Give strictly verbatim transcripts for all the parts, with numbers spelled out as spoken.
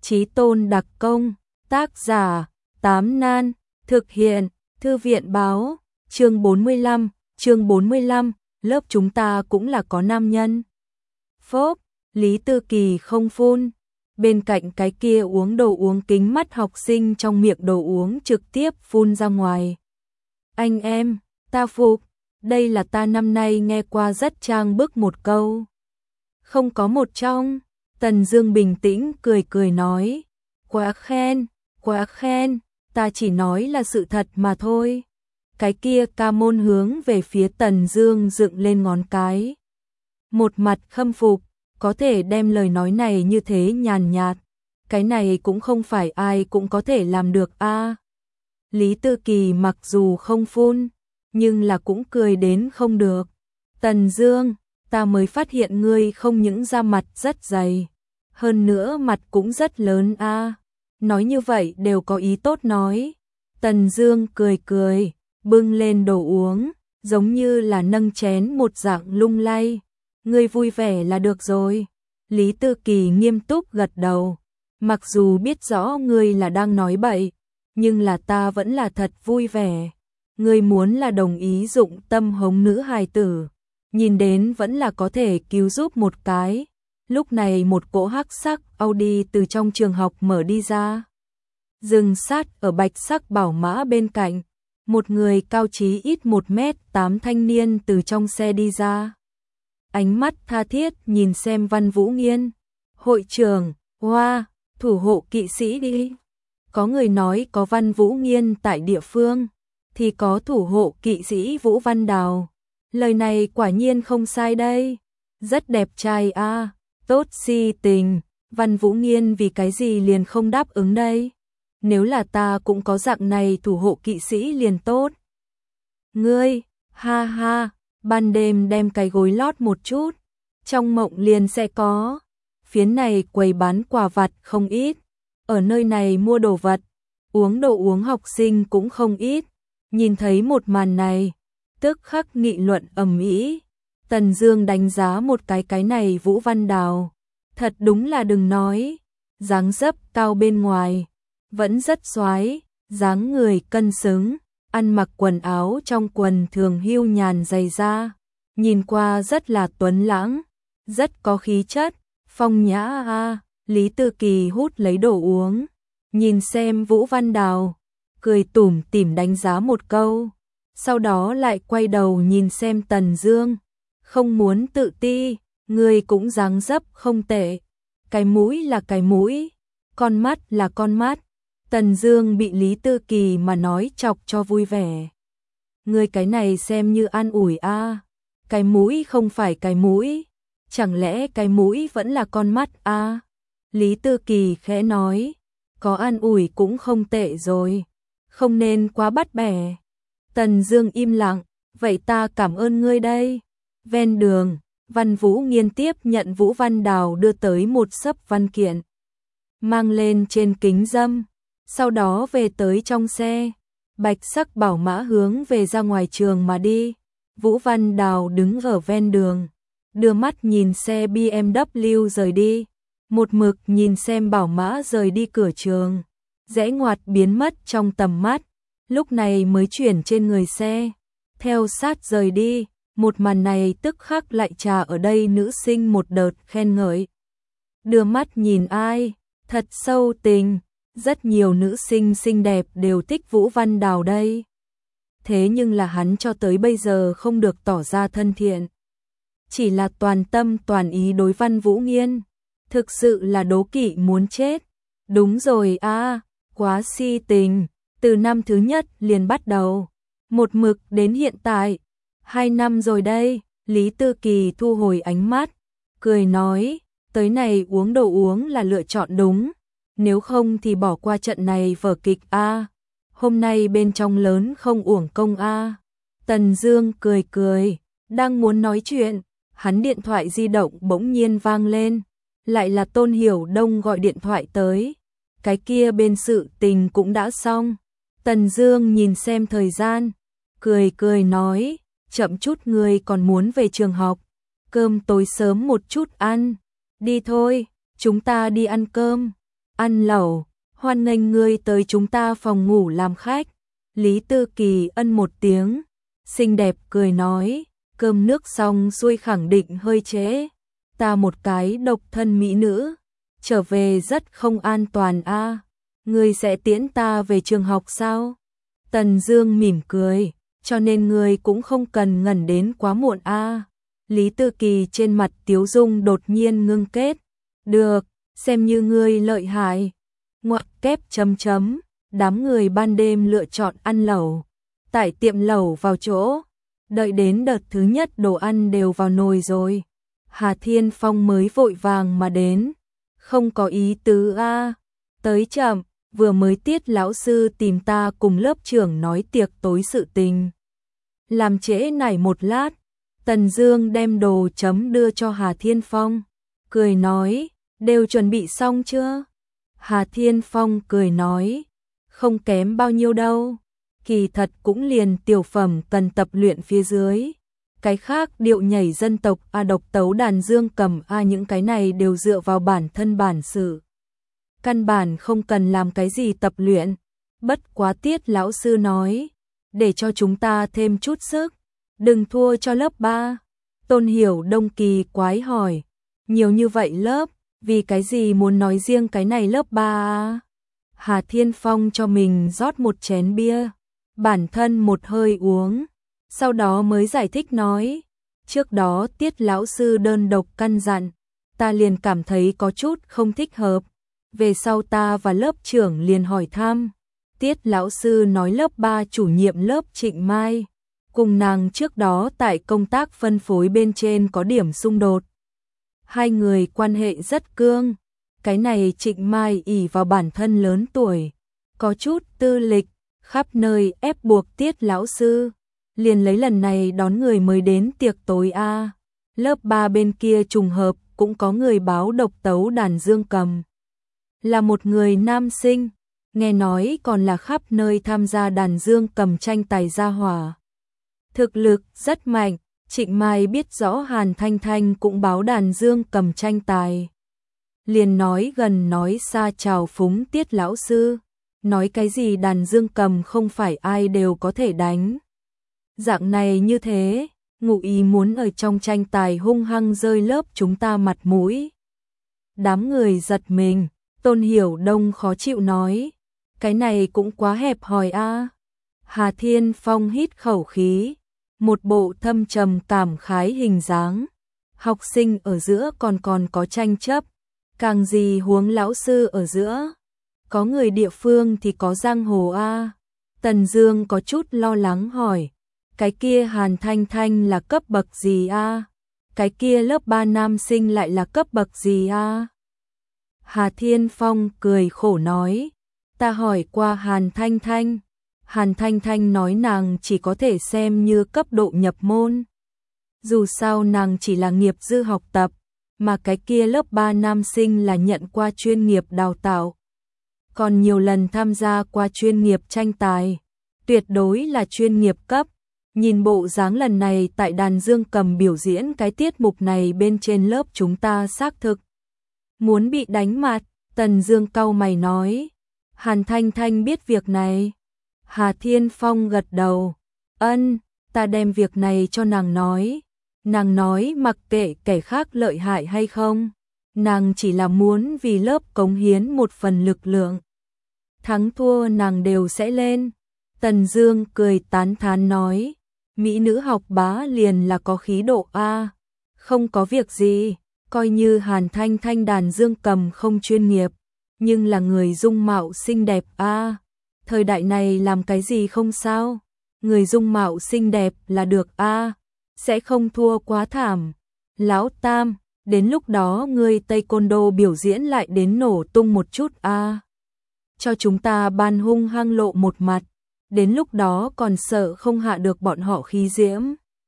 Chí tôn đặc công, tác giả, Tám Nan, thực hiện, Thư viện báo, chương bốn mươi lăm, chương bốn mươi lăm, lớp chúng ta cũng là có nam nhân. Phốp, Lý Tư Kỳ không phun, bên cạnh cái kia uống đồ uống kính mắt học sinh trong miệng đồ uống trực tiếp phun ra ngoài. Anh em, ta phục, đây là ta năm nay nghe qua rất trang bức một câu. Không có một trong, Tần Dương bình tĩnh cười cười nói, quá khen, quá khen, ta chỉ nói là sự thật mà thôi. Cái kia ca môn hướng về phía Tần Dương dựng lên ngón cái. Một mặt khâm phục, có thể đem lời nói này như thế nhàn nhạt, cái này cũng không phải ai cũng có thể làm được a. À, Lý Tư Kỳ mặc dù không phun, nhưng là cũng cười đến không được. Tần Dương, ta mới phát hiện ngươi không những da mặt rất dày, hơn nữa mặt cũng rất lớn a. À, nói như vậy đều có ý tốt nói. Tần Dương cười cười, bưng lên đồ uống, giống như là nâng chén một dạng lung lay. Ngươi vui vẻ là được rồi. Lý Tư Kỳ nghiêm túc gật đầu. Mặc dù biết rõ ngươi là đang nói bậy, nhưng là ta vẫn là thật vui vẻ. Ngươi muốn là đồng ý dụng tâm hống nữ hài tử, nhìn đến vẫn là có thể cứu giúp một cái. Lúc này một cỗ hắc sắc Audi từ trong trường học mở đi ra, dừng sát ở bạch sắc bảo mã bên cạnh. Một người cao chí ít một mét tám thanh niên từ trong xe đi ra. Ánh mắt tha thiết nhìn xem Văn Vũ Nghiên. Hội trưởng, hoa, thủ hộ kỵ sĩ đi. Có người nói có Văn Vũ Nghiên tại địa phương, thì có thủ hộ kỵ sĩ Vũ Văn Đào. Lời này quả nhiên không sai đây. Rất đẹp trai a, à, tốt si tình. Văn Vũ Nghiên vì cái gì liền không đáp ứng đây? Nếu là ta cũng có dạng này thủ hộ kỵ sĩ liền tốt. Ngươi, ha ha, ban đêm đem cái gối lót một chút, trong mộng liền sẽ có. Phiến này quầy bán quà vặt không ít, ở nơi này mua đồ vật, uống đồ uống học sinh cũng không ít. Nhìn thấy một màn này, tức khắc nghị luận ầm ĩ. Tần Dương đánh giá một cái cái này Vũ Văn Đào, thật đúng là đừng nói, dáng dấp cao bên ngoài vẫn rất xoái, dáng người cân xứng, ăn mặc quần áo trong quần thường hưu nhàn dày da, nhìn qua rất là tuấn lãng, rất có khí chất, phong nhã a. À, Lý Tư Kỳ hút lấy đồ uống, nhìn xem Vũ Văn Đào, cười tủm tỉm đánh giá một câu, sau đó lại quay đầu nhìn xem Tần Dương, không muốn tự ti, người cũng dáng dấp không tệ, cái mũi là cái mũi, con mắt là con mắt. Tần Dương bị Lý Tư Kỳ mà nói chọc cho vui vẻ. Ngươi cái này xem như an ủi a, à. Cái mũi không phải cái mũi, chẳng lẽ cái mũi vẫn là con mắt a? À? Lý Tư Kỳ khẽ nói, có an ủi cũng không tệ rồi, không nên quá bắt bẻ. Tần Dương im lặng, vậy ta cảm ơn ngươi đây. Ven đường, Văn Vũ Nghiên tiếp nhận Vũ Văn Đào đưa tới một xấp văn kiện, mang lên trên kính dâm. Sau đó về tới trong xe, bạch sắc bảo mã hướng về ra ngoài trường mà đi. Vũ Văn Đào đứng ở ven đường, đưa mắt nhìn xe bê em vê rời đi, một mực nhìn xem bảo mã rời đi cửa trường, rẽ ngoặt biến mất trong tầm mắt, lúc này mới chuyển trên người xe, theo sát rời đi. Một màn này tức khắc lại trà ở đây nữ sinh một đợt khen ngợi. Đưa mắt nhìn ai, thật sâu tình. Rất nhiều nữ sinh xinh đẹp đều thích Vũ Văn Đào đây. Thế nhưng là hắn cho tới bây giờ không được tỏ ra thân thiện, chỉ là toàn tâm toàn ý đối Văn Vũ Nghiên, thực sự là đố kỵ muốn chết. Đúng rồi a, à, quá si tình, từ năm thứ nhất liền bắt đầu, một mực đến hiện tại, hai năm rồi đây. Lý Tư Kỳ thu hồi ánh mắt, cười nói, tới này uống đồ uống là lựa chọn đúng. Nếu không thì bỏ qua trận này vở kịch a. À. Hôm nay bên trong lớn không uổng công a. À. Tần Dương cười cười, đang muốn nói chuyện, hắn điện thoại di động bỗng nhiên vang lên, lại là Tôn Hiểu Đông gọi điện thoại tới. Cái kia bên sự tình cũng đã xong. Tần Dương nhìn xem thời gian, cười cười nói, chậm chút người còn muốn về trường học, cơm tối sớm một chút ăn. Đi thôi, chúng ta đi ăn cơm. ăn lẩu, hoan nghênh ngươi tới chúng ta phòng ngủ làm khách. Lý Tư Kỳ ân một tiếng, xinh đẹp cười nói, cơm nước xong xuôi khẳng định hơi trễ. Ta một cái độc thân mỹ nữ, trở về rất không an toàn a. À. Ngươi sẽ tiễn ta về trường học sao? Tần Dương mỉm cười, cho nên ngươi cũng không cần ngẩn đến quá muộn a. À. Lý Tư Kỳ trên mặt tiếu dung đột nhiên ngưng kết. Được, xem như ngươi lợi hại. Ngoặc kép chấm chấm, đám người ban đêm lựa chọn ăn lẩu. Tại tiệm lẩu vào chỗ, đợi đến đợt thứ nhất đồ ăn đều vào nồi rồi. Hà Thiên Phong mới vội vàng mà đến. Không có ý tứ a, à. Tới chậm, vừa mới Tiết lão sư tìm ta cùng lớp trưởng nói tiệc tối sự tình. Làm trễ nải một lát, Tần Dương đem đồ chấm đưa cho Hà Thiên Phong, cười nói, đều chuẩn bị xong chưa? Hà Thiên Phong cười nói, không kém bao nhiêu đâu, kỳ thật cũng liền tiểu phẩm cần tập luyện phía dưới. Cái khác điệu nhảy dân tộc a độc tấu đàn dương cầm a những cái này đều dựa vào bản thân bản sự. Căn bản không cần làm cái gì tập luyện. Bất quá Tiết lão sư nói, để cho chúng ta thêm chút sức, đừng thua cho lớp ba. Tôn Hiểu Đông kỳ quái hỏi, nhiều như vậy lớp, vì cái gì muốn nói riêng cái này lớp ba a? Hà Thiên Phong cho mình rót một chén bia, bản thân một hơi uống, sau đó mới giải thích nói, trước đó Tiết lão sư đơn độc căn dặn, ta liền cảm thấy có chút không thích hợp, về sau ta và lớp trưởng liền hỏi thăm, Tiết lão sư nói lớp ba chủ nhiệm lớp Trịnh Mai, cùng nàng trước đó tại công tác phân phối bên trên có điểm xung đột. Hai người quan hệ rất cương, cái này Trịnh Mai ỷ vào bản thân lớn tuổi, có chút tư lịch, khắp nơi ép buộc Tiết lão sư, liền lấy lần này đón người mới đến tiệc tối a. Lớp ba bên kia trùng hợp cũng có người báo độc tấu đàn dương cầm. Là một người nam sinh, nghe nói còn là khắp nơi tham gia đàn dương cầm tranh tài gia hỏa. Thực lực rất mạnh, Trịnh Mai biết rõ Hàn Thanh Thanh cũng báo đàn dương cầm tranh tài. Liền nói gần nói xa chào phúng Tiết lão sư, nói cái gì đàn dương cầm không phải ai đều có thể đánh. Dạng này như thế, ngụ ý muốn ở trong tranh tài hung hăng rơi lớp chúng ta mặt mũi. Đám người giật mình, Tôn Hiểu Đông khó chịu nói, cái này cũng quá hẹp hòi a. Hà Thiên Phong hít khẩu khí, một bộ thâm trầm cảm khái hình dáng. Học sinh ở giữa còn còn có tranh chấp, càng gì huống lão sư ở giữa. Có người địa phương thì có giang hồ a. Tần Dương có chút lo lắng hỏi, cái kia Hàn Thanh Thanh là cấp bậc gì a? Cái kia lớp ba nam sinh lại là cấp bậc gì a? Hà Thiên Phong cười khổ nói, ta hỏi qua Hàn Thanh Thanh, Hàn Thanh Thanh nói nàng chỉ có thể xem như cấp độ nhập môn. Dù sao nàng chỉ là nghiệp dư học tập, mà cái kia lớp ba nam sinh là nhận qua chuyên nghiệp đào tạo. Còn nhiều lần tham gia qua chuyên nghiệp tranh tài, tuyệt đối là chuyên nghiệp cấp. Nhìn bộ dáng lần này tại đàn dương cầm biểu diễn cái tiết mục này bên trên lớp chúng ta xác thực muốn bị đánh mặt. Tần Dương cau mày nói, Hàn Thanh Thanh biết việc này. Hà Thiên Phong gật đầu, ân, ta đem việc này cho nàng nói. Nàng nói mặc kệ kẻ khác lợi hại hay không, nàng chỉ là muốn vì lớp cống hiến một phần lực lượng. Thắng thua nàng đều sẽ lên. Tần Dương cười tán thán nói, mỹ nữ học bá liền là có khí độ a. Không có việc gì, coi như Hàn Thanh Thanh đàn dương cầm không chuyên nghiệp, nhưng là người dung mạo xinh đẹp a. Thời đại này làm cái gì không sao, người dung mạo xinh đẹp là được a, sẽ không thua quá thảm. Lão Tam, đến lúc đó ngươi taekwondo biểu diễn lại đến nổ tung một chút a. Cho chúng ta ban hung hăng lộ một mặt, đến lúc đó còn sợ không hạ được bọn họ khí diễm.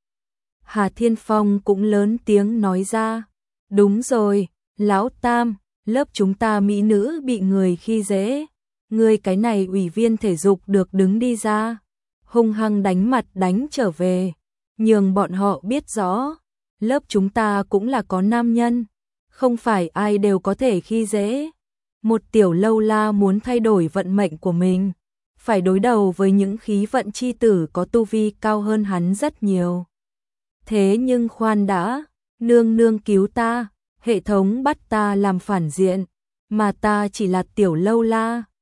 Hà Thiên Phong cũng lớn tiếng nói ra, đúng rồi, Lão Tam, lớp chúng ta mỹ nữ bị người khi dễ, ngươi cái này ủy viên thể dục được đứng đi ra, hung hăng đánh mặt đánh trở về, nhường bọn họ biết rõ, lớp chúng ta cũng là có nam nhân, không phải ai đều có thể khi dễ. Một tiểu lâu la muốn thay đổi vận mệnh của mình, phải đối đầu với những khí vận chi tử có tu vi cao hơn hắn rất nhiều. Thế nhưng khoan đã, nương nương cứu ta, hệ thống bắt ta làm phản diện, mà ta chỉ là tiểu lâu la.